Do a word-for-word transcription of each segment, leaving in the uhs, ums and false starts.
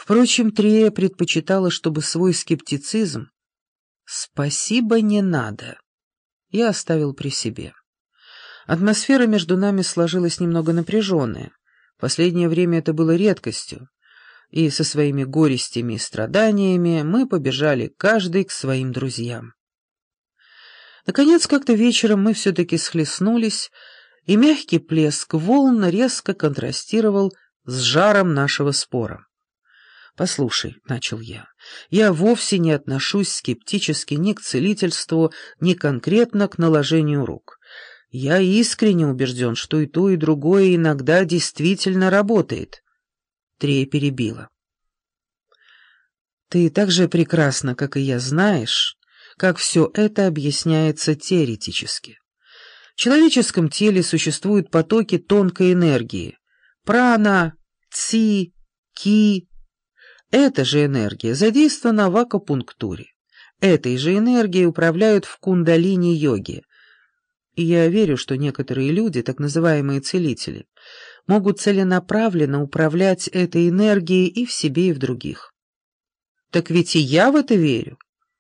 Впрочем, Трея предпочитала, чтобы свой скептицизм «спасибо, не надо» я оставил при себе. Атмосфера между нами сложилась немного напряженная. В последнее время это было редкостью, и со своими горестями и страданиями мы побежали каждый к своим друзьям. Наконец, как-то вечером мы все-таки схлестнулись, и мягкий плеск волн резко контрастировал с жаром нашего спора. «Послушай», — начал я, — «я вовсе не отношусь скептически ни к целительству, ни конкретно к наложению рук. Я искренне убежден, что и то, и другое иногда действительно работает». Трея перебила. «Ты так же прекрасно, как и я, знаешь, как все это объясняется теоретически. В человеческом теле существуют потоки тонкой энергии — прана, ци, ки. Эта же энергия задействована в акупунктуре. Этой же энергией управляют в кундалини-йоге. И я верю, что некоторые люди, так называемые целители, могут целенаправленно управлять этой энергией и в себе, и в других. Так ведь и я в это верю.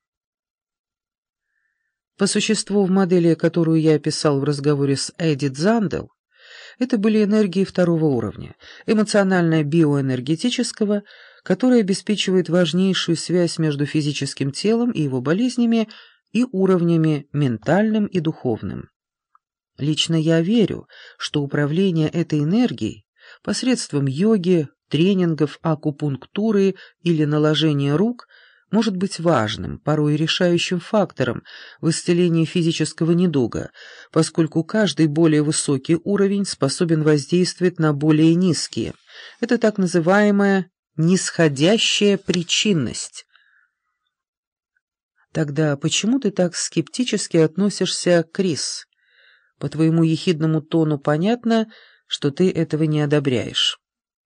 По существу, в модели, которую я описал в разговоре с Эдит Зандел, это были энергии второго уровня, эмоционально-биоэнергетического, который обеспечивает важнейшую связь между физическим телом и его болезнями и уровнями ментальным и духовным. Лично я верю, что управление этой энергией посредством йоги, тренингов, акупунктуры или наложения рук может быть важным, порой решающим фактором в исцелении физического недуга, поскольку каждый более высокий уровень способен воздействовать на более низкие. Это так называемая нисходящая причинность. Тогда почему ты так скептически относишься к Крис? По твоему ехидному тону понятно, что ты этого не одобряешь.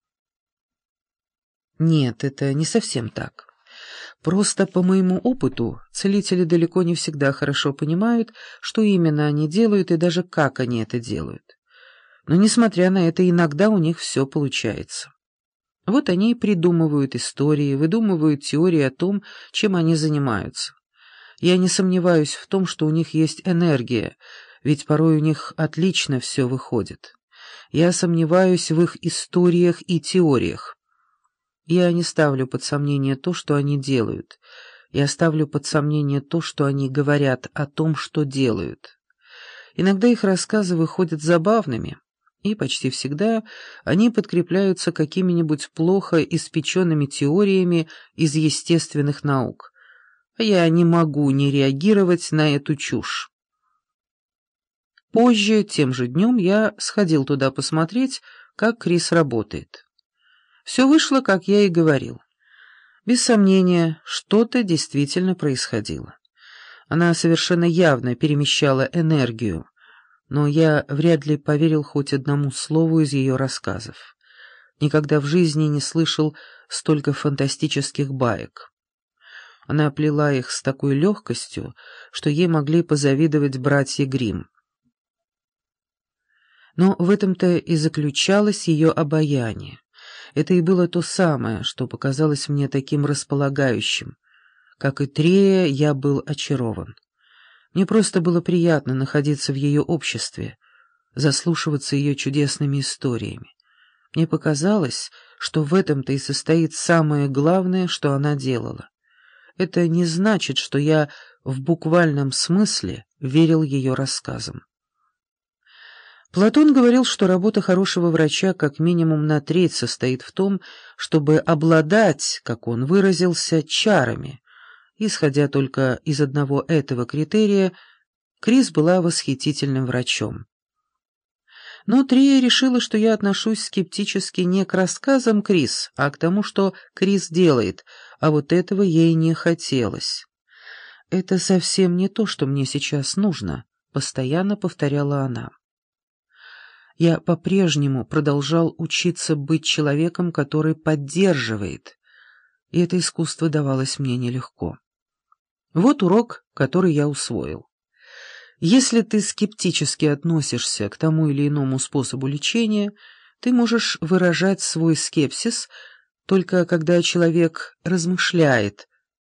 Нет, это не совсем так. Просто по моему опыту целители далеко не всегда хорошо понимают, что именно они делают и даже как они это делают. Но, несмотря на это, иногда у них все получается. Вот они и придумывают истории, выдумывают теории о том, чем они занимаются. Я не сомневаюсь в том, что у них есть энергия, ведь порой у них отлично все выходит. Я сомневаюсь в их историях и теориях. Я не ставлю под сомнение то, что они делают. Я ставлю под сомнение то, что они говорят о том, что делают. Иногда их рассказы выходят забавными, и почти всегда они подкрепляются какими-нибудь плохо испеченными теориями из естественных наук. Я не могу не реагировать на эту чушь. Позже, тем же днем, я сходил туда посмотреть, как Крис работает. Все вышло, как я и говорил. Без сомнения, что-то действительно происходило. Она совершенно явно перемещала энергию, но я вряд ли поверил хоть одному слову из ее рассказов. Никогда в жизни не слышал столько фантастических баек. Она плела их с такой легкостью, что ей могли позавидовать братья Гримм. Но в этом-то и заключалось ее обаяние. Это и было то самое, что показалось мне таким располагающим. Как и Трея, я был очарован. Мне просто было приятно находиться в ее обществе, заслушиваться ее чудесными историями. Мне показалось, что в этом-то и состоит самое главное, что она делала. Это не значит, что я в буквальном смысле верил ее рассказам. Платон говорил, что работа хорошего врача как минимум на треть состоит в том, чтобы обладать, как он выразился, чарами. Исходя только из одного этого критерия, Крис была восхитительным врачом. Но Трея решила, что я отношусь скептически не к рассказам Крис, а к тому, что Крис делает, а вот этого ей не хотелось. «Это совсем не то, что мне сейчас нужно», — постоянно повторяла она. Я по-прежнему продолжал учиться быть человеком, который поддерживает, и это искусство давалось мне нелегко. Вот урок, который я усвоил. Если ты скептически относишься к тому или иному способу лечения, ты можешь выражать свой скепсис Только когда человек размышляет